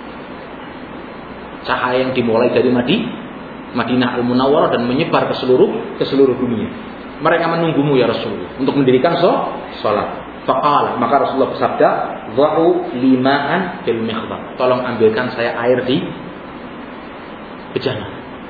Cahaya yang dimulai dari Madinah Al-Munawwarah dan menyebar ke seluruh ke seluruh dunia. Mereka menunggumu ya Rasulullah untuk mendirikan sholat. Faqala, maka Rasulullah bersabda, "Dha'u lima'an fil mikhdab." Tolong ambilkan saya air di bejana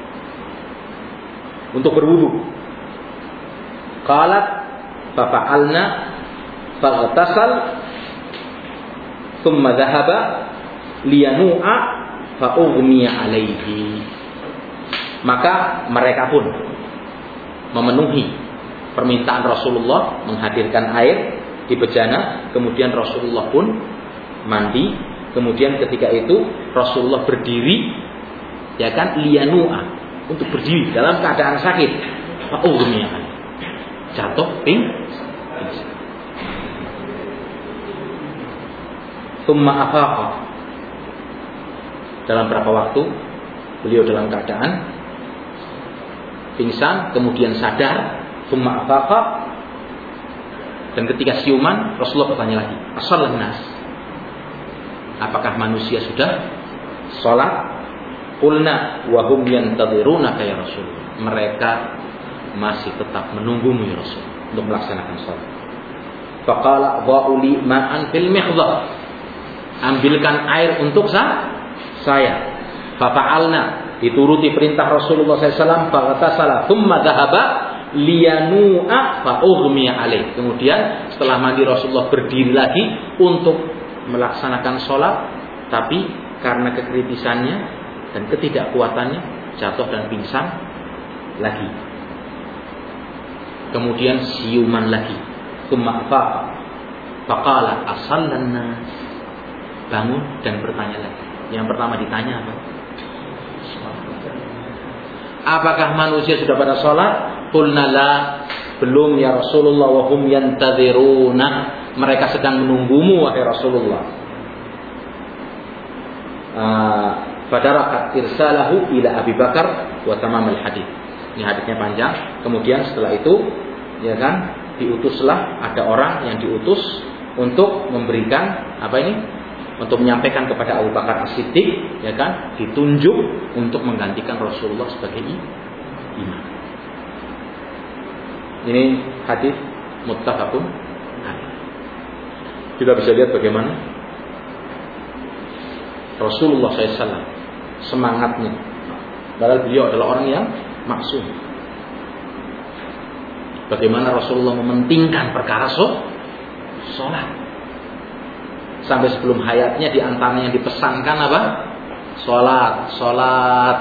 untuk berwudu. Qalat fafa'alna faghtasal thumma dhahaba liyanu'a fa ughmiya alaihi. Maka mereka pun memenuhi permintaan Rasulullah menghadirkan air di bejana. Kemudian Rasulullah pun mandi. Kemudian ketika itu Rasulullah berdiri, ya kan, liyanu'a, untuk berdiri dalam keadaan sakit. Fa ughmiya alaihi, jatuh ping. Thumma afaqa. Dalam berapa waktu beliau dalam keadaan pingsan, kemudian sadar. Thumma afaqa. Dan ketika siuman, Rasulullah bertanya lagi, asallan nas, apakah manusia sudah sholat? Qulna wa hum yantadhirunaka ya Rasul. Mereka masih tetap menunggumu ya Rasul untuk melaksanakan sholat. Faqala dha'u li ma'an fil mikhdab. Ambilkan air untuk saya. Fafa'alna, dituruti perintah Rasulullah sallallahu alaihi wasallam. Faghtasala thumma dhahaba liyanu'a fa ughmiya alaih. Kemudian setelah mandi Rasulullah berdiri lagi untuk melaksanakan sholat, tapi karena kekritisannya dan ketidakkuatannya jatuh dan pingsan lagi. Kemudian siuman lagi. Tsumma afaqa faqala asallan nas. Bangun dan bertanya lagi. Yang pertama ditanya apa? Apakah manusia sudah pada sholat? Qulna la, belum ya Rasulullah. Wa hum yantadhiruna, mereka sedang menunggumu wahai Rasulullah. Fadarakat irsalahu ila Abi Bakar wa tamam al-hadits. Ini hadisnya panjang. Kemudian setelah itu, ya kan, diutuslah, ada orang yang diutus untuk memberikan apa ini? Untuk menyampaikan kepada Abu Bakar As-Siddiq, ya kan, ditunjuk untuk menggantikan Rasulullah sebagai imam. Ini hadis muttafaqun alaih. Kita bisa lihat bagaimana Rasulullah shallallahu alaihi wasallam semangatnya. Padahal beliau adalah orang yang maksum. Bagaimana Rasulullah mementingkan perkara sholat. Sampai sebelum hayatnya di antaranya yang dipesankan apa? Sholat, sholat.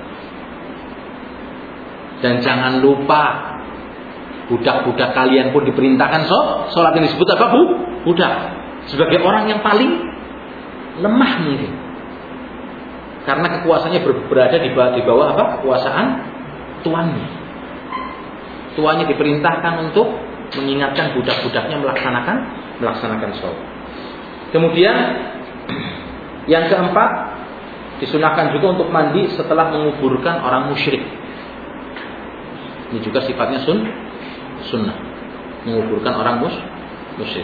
Dan jangan lupa budak-budak kalian pun diperintahkan sholat. Yang disebut apa, Bu? Budak. Sebagai orang yang paling lemah mungkin. Karena kekuasaannya berada di bawah, di bawah apa? Kekuasaan tuannya. Tuannya diperintahkan untuk mengingatkan budak-budaknya melaksanakan melaksanakan sholat. Kemudian yang keempat, disunahkan juga untuk mandi setelah menguburkan orang musyrik. Ini juga sifatnya sun, sunnah, menguburkan orang mus, musyrik.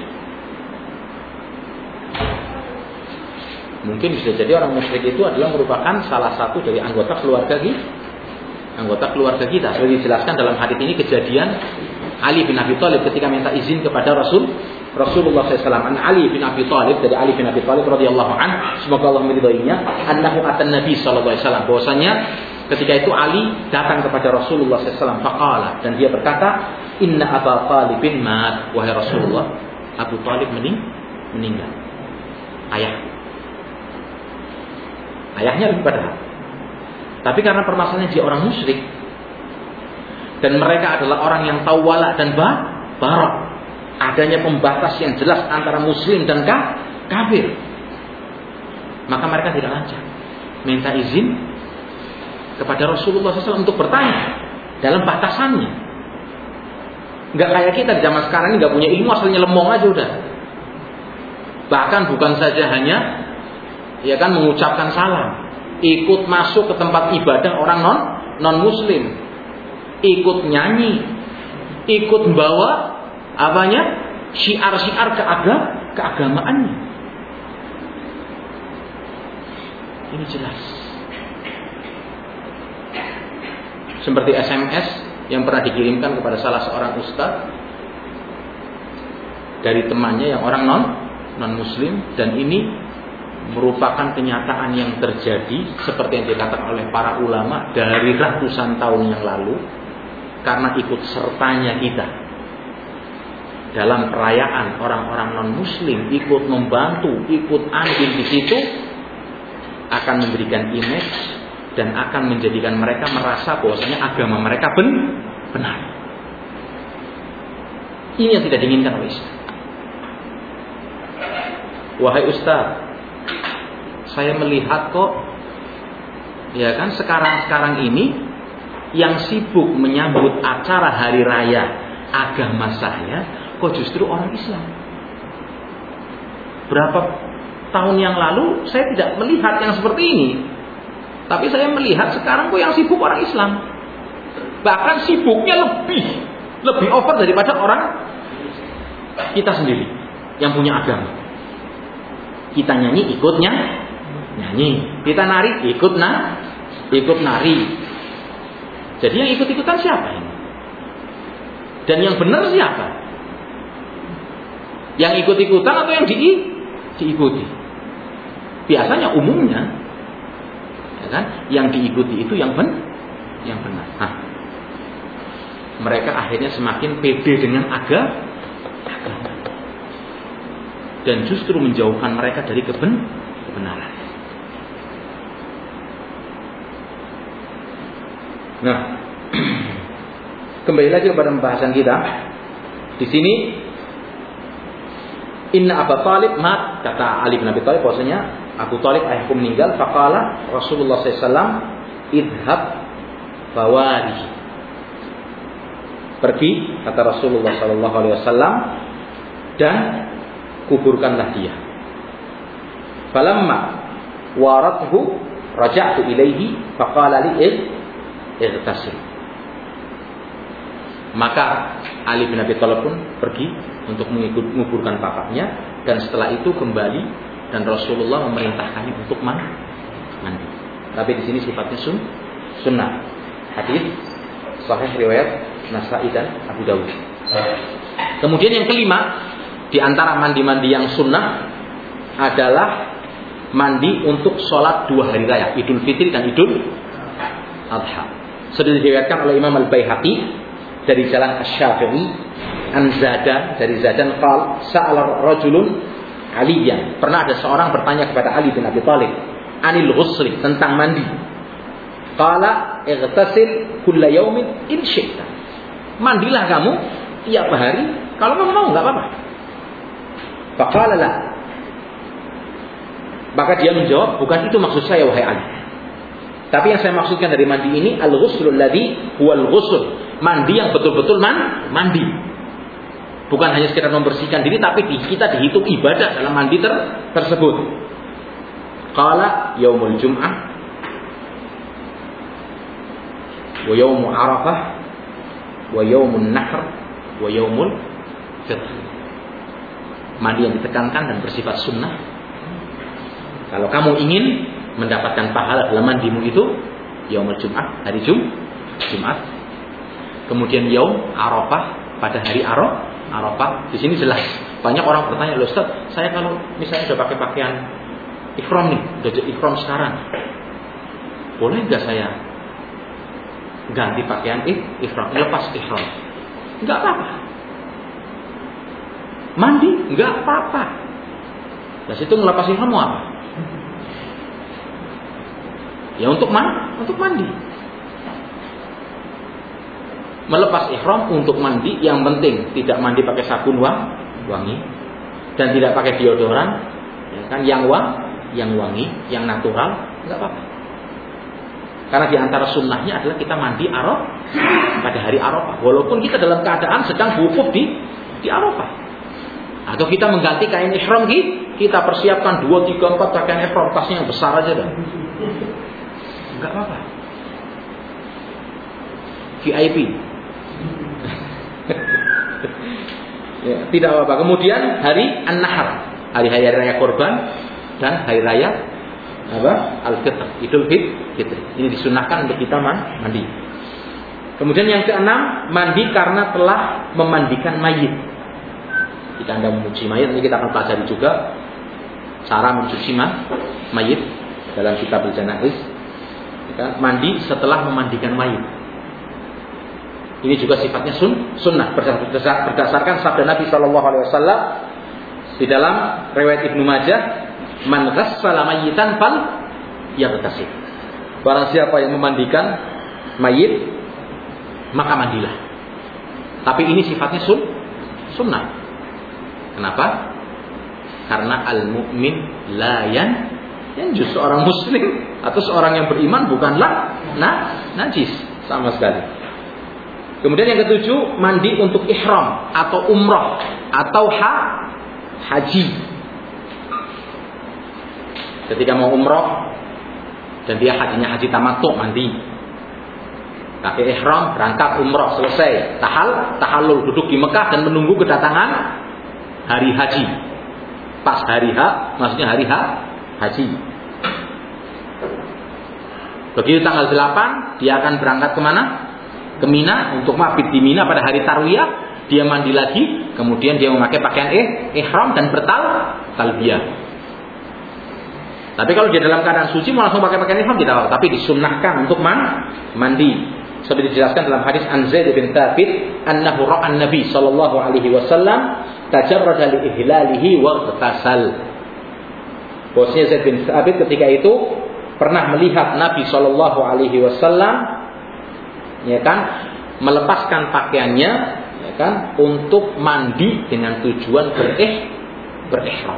Mungkin bisa jadi orang musyrik itu adalah merupakan salah satu dari anggota keluarga kita, anggota keluarga kita. Seperti dijelaskan dalam hadits ini kejadian Ali bin Abi Thalib ketika minta izin kepada Rasul Rasulullah shallallahu alaihi wasallam. An Ali bin Abi Thalib, dari Ali bin Abi Thalib radhiyallahu anhu, semoga Allah meridhoinya, annahu atan Nabi sallallahu alaihi wasallam, bahwasanya ketika itu Ali datang kepada Rasulullah shallallahu alaihi wasallam, faqala, dan dia berkata, inna Abu Thalibin mat, wahai Rasulullah, Abu Thalib mening meninggal. Ayah. Ayahnya lebih padahal. Tapi karena permasalahannya dia orang musyrik dan mereka adalah orang yang tahu wala dan bara, adanya pembatas yang jelas antara muslim dan kafir, maka mereka tidak lancar minta izin kepada Rasulullah shallallahu alaihi wasallam untuk bertanya dalam batasannya. Nggak kayak kita di zaman sekarang ini nggak punya ilmu, asalnya lemong aja udah. Bahkan bukan saja hanya ya kan mengucapkan salam, ikut masuk ke tempat ibadah orang non non muslim, ikut nyanyi, ikut membawa apanya syiar-syiar keagam keagamaannya. Ini jelas. Seperti S M S yang pernah dikirimkan kepada salah seorang ustaz dari temannya yang orang non non muslim, dan ini merupakan kenyataan yang terjadi seperti yang dikatakan oleh para ulama dari ratusan tahun yang lalu, karena ikut sertanya kita dalam perayaan orang-orang non-muslim, ikut membantu, ikut andil di situ, akan memberikan image dan akan menjadikan mereka merasa bahwasanya agama mereka ben benar. Ini yang tidak diinginkan oleh Islam. Wahai Ustaz, saya melihat kok, ya kan, sekarang-sekarang ini yang sibuk menyambut acara hari raya agama saya, kok justru orang Islam. Berapa tahun yang lalu saya tidak melihat yang seperti ini, tapi saya melihat sekarang kok yang sibuk orang Islam. Bahkan sibuknya lebih lebih over daripada orang kita sendiri yang punya agama. Kita nyanyi ikutnya nyanyi, kita nari ikut na ikut nari. Jadi yang ikut-ikutan siapa ini? Dan yang benar siapa? Yang ikut-ikutan atau yang di diikuti? Biasanya umumnya, ya kan, yang diikuti itu yang ben yang benar. Nah, mereka akhirnya semakin pede dengan agama dan justru menjauhkan mereka dari keben kebenaran. Nah, kembali lagi kepada pembahasan kita. Di sini, inna Abu Thalib mat, kata Ali bin Abi Thalib, bahwasanya Abu Thalib ayahku meninggal. Faqala Rasulullah sallallahu alaihi wasallam, idhab fawari. Pergi, kata Rasulullah sallallahu alaihi wasallam, dan kuburkanlah dia. Falamma warathu raja'tu ilaihi faqala li irtasil. Maka Ali bin Abi Thalib pun pergi untuk menguburkan bapaknya, dan setelah itu kembali dan Rasulullah memerintahkannya untuk mandi. Tapi di sini sifatnya sun, sunnah. Hadis sahih riwayat Nasa'i dan Abu Dawud. Kemudian yang kelima, di antara mandi-mandi yang sunnah adalah mandi untuk sholat dua hari raya, Idul Fitri dan Idul Adha. Sudah diriwayatkan oleh Imam Al-Baihaqi dari jalan Asy-Syafi'i an Zadan, dari Zadan qal sa'ala rajulun Aliyan. Pernah ada seorang bertanya kepada Ali bin Abi Thalib anil ghusli, tentang mandi. Qala ightasil kulla yaumin in syi'ta. Mandilah kamu tiap hari kalau kamu mau, enggak apa-apa. Faqala la. Maka dia menjawab, bukan itu maksud saya wahai Ali. Tapi yang saya maksudkan dari mandi ini al-ghuslul ladzi huwal ghusl. Mandi yang betul-betul man, mandi. Bukan hanya sekedar membersihkan diri, tapi kita dihitung ibadah dalam mandi ter, tersebut. Qala yaumul jum'ah wa yaumu arafah wa yaumun nahr wa yaumul fitr. Mandi yang ditekankan dan bersifat sunnah. Kalau kamu ingin mendapatkan pahala dalam mandimu itu, yaumul jum'ah, hari Jum, Jumat. Kemudian yaum arafah, pada hari Arafah. Arafah. Di sini jelas. Banyak orang bertanya, "Loh Ustaz, saya kalau misalnya sudah pakai pakaian ihram nih, udah ihram sekarang, boleh enggak saya ganti pakaian ih, ihram, lepas ihram?" Enggak apa-apa. Mandi enggak apa-apa. Nah, situ melepas ihram mau apa? Ya untuk man, untuk mandi. Melepas ihram untuk mandi, yang penting tidak mandi pakai sabun wang, wangi, dan tidak pakai deodoran, ya kan, yang wang, yang wangi, yang natural, enggak apa-apa. Karena di antara sunnahnya adalah kita mandi Arafah pada hari Arafah, walaupun kita dalam keadaan sedang wukuf di di Arafah. Atau kita mengganti kain ihram, kita persiapkan dua, tiga, empat pakaian ihram, tasnya yang besar aja dah. Enggak apa-apa. V I P. Ya, tidak apa-apa. Kemudian hari An-Nahr, hari hari raya korban, dan hari raya apa? Al-Fitr, Idul Fitri. Ini disunahkan untuk kita mandi. Kemudian yang keenam, mandi karena telah memandikan mayit. Jika Anda mencuci mayit, ini kita akan pelajari juga cara mencuci mayit dalam kitab Al-Janaiz. Mandi setelah memandikan mayit. Ini juga sifatnya sun, sunnah berdasarkan sabda Nabi Shallallahu Alaihi Wasallam di dalam riwayat Ibnu Majah, "Man ghassala mayyitan fal yaghtasil." Barang siapa yang memandikan mayit, maka mandilah. Tapi ini sifatnya sun, sunnah. Kenapa? Karena al-mu'min la yan yanjus, seorang muslim atau seorang yang beriman bukanlah nah, najis sama sekali. Kemudian yang ketujuh, mandi untuk ihram atau umrah atau ha, haji. Ketika mau umrah dan dia hajinya haji tamattu, mandi. Pakai ihram, berangkat umrah, selesai. Tahal, tahallul, duduk di Mekah dan menunggu kedatangan hari haji. Pas hari ha, maksudnya hari ha, haji. Begitu tanggal delapan, dia akan berangkat kemana? Ke Mina untuk mabit di Mina pada hari Tarwiyah. Dia mandi lagi, kemudian dia memakai pakaian eh, ihram dan bertal talbiyah. Tapi kalau dia dalam keadaan suci mau langsung pakai pakaian ihram tidak apa, tapi disunnahkan untuk man, mandi. Seperti dijelaskan dalam hadis An Zaid bin Thabit, annahu ra'a an-nabi sallallahu alaihi wasallam tajarrada li ihlalihi wa ightasal. Bosnya Zaid bin Thabit ketika itu pernah melihat Nabi sallallahu alaihi wasallam, ya kan, melepaskan pakaiannya, ya kan, untuk mandi dengan tujuan berih berihram.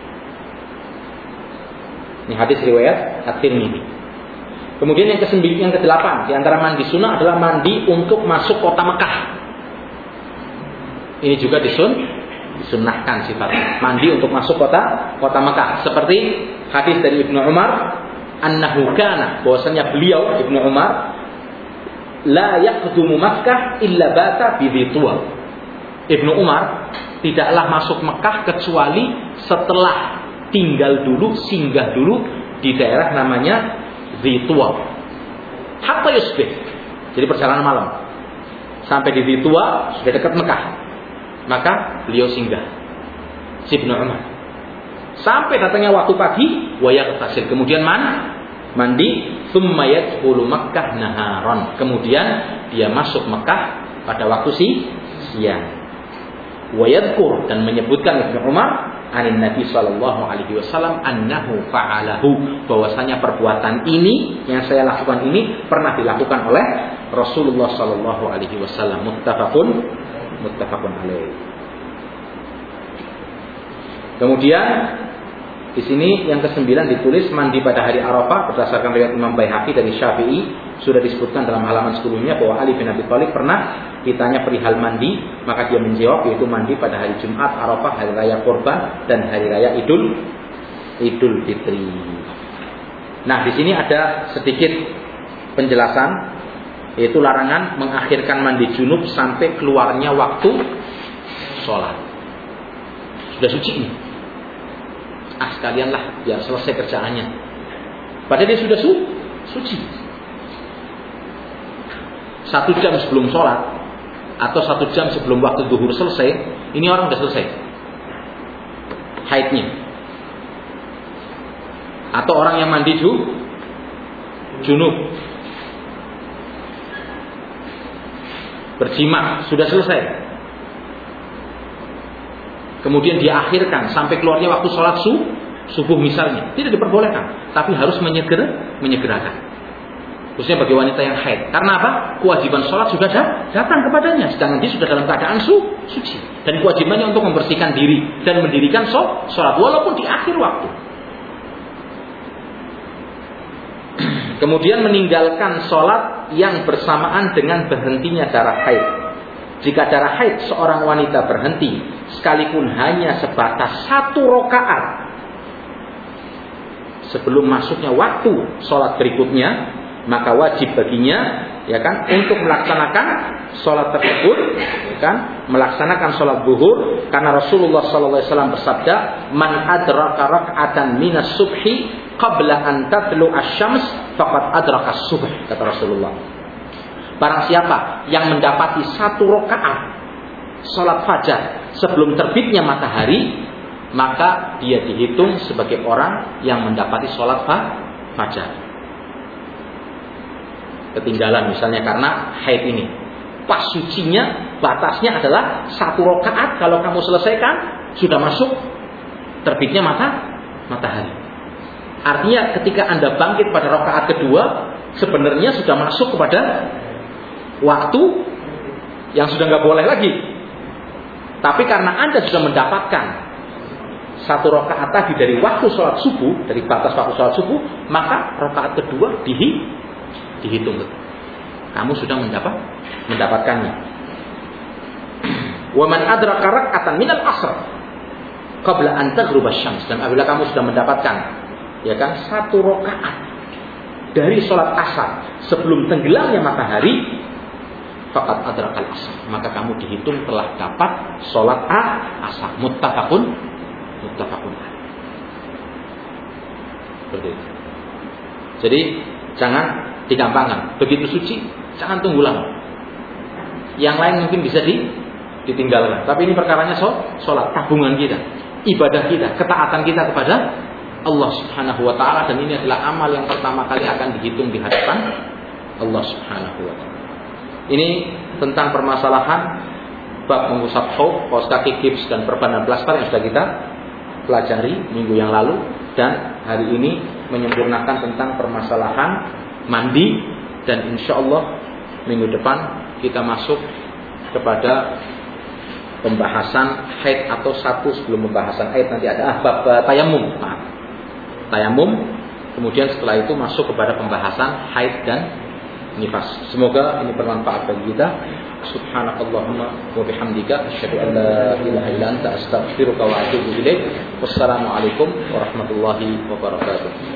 Ini hadis riwayat At-Tirmidzi. Kemudian yang kesembilan, yang kedelapan, di antara mandi sunnah adalah mandi untuk masuk kota Mekah. Ini juga disun, disunnahkan sifatnya. Mandi untuk masuk kota kota Mekah. Seperti hadis dari Ibnu Umar, annahu kana, bahwasanya beliau Ibnu Umar la yaqdumu Makkah illa bata bi Dhituwa. Ibnu Umar tidaklah masuk Mekah kecuali setelah tinggal dulu, singgah dulu di daerah namanya Dhituwa. Hatta yusbih. Jadi perjalanan malam. Sampai di Dhituwa, sudah dekat Mekah. Maka beliau singgah. Si Ibnu Umar. Sampai datangnya waktu pagi, wa yaghtasil, kemudian man, mandi, tsumma yadkhulu Makkah naharon. Kemudian dia masuk Mekah pada waktu si siang. Wa yadhkur, dan menyebutkan Ibnu Umar anin Nabi sallallahu alaihi wasallam annahu fa'alahu, bahwasanya perbuatan ini yang saya lakukan ini pernah dilakukan oleh Rasulullah sallallahu alaihi wasallam. Muttafaqun muttafaqun alaih. Kemudian di sini yang kesembilan ditulis mandi pada hari Arafah berdasarkan riwayat Imam Baihaqi dari Syafi'i, sudah disebutkan dalam halaman sebelumnya bahwa Ali bin Abi Thalib pernah ditanya perihal mandi, maka dia menjawab yaitu mandi pada hari Jumat Arafah, hari raya Kurban dan hari raya Idul Idul Fitri. Nah, di sini ada sedikit penjelasan, yaitu larangan mengakhirkan mandi junub sampai keluarnya waktu sholat. Sudah suci nih, ah sekalianlah biar selesai kerjaannya. Padahal dia sudah su suci. Satu jam sebelum sholat atau satu jam sebelum waktu zuhur selesai, ini orang sudah selesai haidnya. Atau orang yang mandi ju, junub, berjima, sudah selesai. Kemudian dia akhirkan sampai keluarnya waktu sholat su, subuh misalnya, tidak diperbolehkan, tapi harus menyeger, menyegerakan. Khususnya bagi wanita yang haid. Karena apa? Kewajiban sholat sudah datang kepadanya, sedangkan dia sudah dalam keadaan su, suci. Dan kewajibannya untuk membersihkan diri dan mendirikan sholat walaupun di akhir waktu. Kemudian meninggalkan sholat yang bersamaan dengan berhentinya darah haid. Jika darah haid seorang wanita berhenti, sekalipun hanya sebatas satu rakaat sebelum masuknya waktu sholat berikutnya, maka wajib baginya, ya kan, untuk melaksanakan sholat tersebut, ya kan, melaksanakan sholat zuhur, karena Rasulullah sallallahu alaihi wasallam bersabda, "Man adraka rak'atan minas subhi qabla an tatlu asy-syams faqad adraka as-subh," kata Rasulullah. Barang siapa yang mendapati satu rakaat sholat fajar sebelum terbitnya matahari, maka dia dihitung sebagai orang yang mendapati sholat fajar. Ketinggalan misalnya karena haid ini, pas sucinya batasnya adalah satu rakaat. Kalau kamu selesaikan, sudah masuk terbitnya mata matahari. Artinya ketika Anda bangkit pada rakaat kedua, sebenarnya sudah masuk kepada waktu yang sudah nggak boleh lagi. Tapi karena Anda sudah mendapatkan satu rakaat tadi dari waktu sholat subuh, dari batas waktu sholat subuh, maka rakaat kedua dihi, dihitung. Kamu sudah mendapat mendapatkannya. Wa man adraka rak'atan minal asr qabla an taghruba asy-syams, dan apabila kamu sudah mendapatkan, ya kan, satu rakaat dari sholat asar sebelum tenggelamnya matahari, faqad adrakal asar, maka kamu dihitung telah dapat sholat asar. Muttafaqun muttafaqun. Jadi jangan digampangkan. Begitu suci, jangan tunggu lama. Yang lain mungkin bisa di, ditinggalkan. Tapi ini perkaranya sholat, tabungan kita, ibadah kita, ketaatan kita kepada Allah Subhanahu wa ta'ala. Dan ini adalah amal yang pertama kali akan dihitung di hadapan Allah Subhanahu wa ta'ala. Ini tentang permasalahan bab mengusap khauf, kaos kaki, gips dan perban dan plaster yang sudah kita pelajari minggu yang lalu. Dan hari ini menyempurnakan tentang permasalahan mandi. Dan insya Allah minggu depan kita masuk kepada pembahasan haid, atau satu sebelum pembahasan haid nanti ada ah, bab uh, tayamum, maaf, tayamum. Kemudian setelah itu masuk kepada pembahasan haid dan nifas. Semoga ini bermanfaat bagi kita. Subhanakallahumma wa bihamdika asyhadu an la ilaha illa anta astaghfiruka wa atubu ilaik. Wassalamualaikum warahmatullahi wabarakatuh.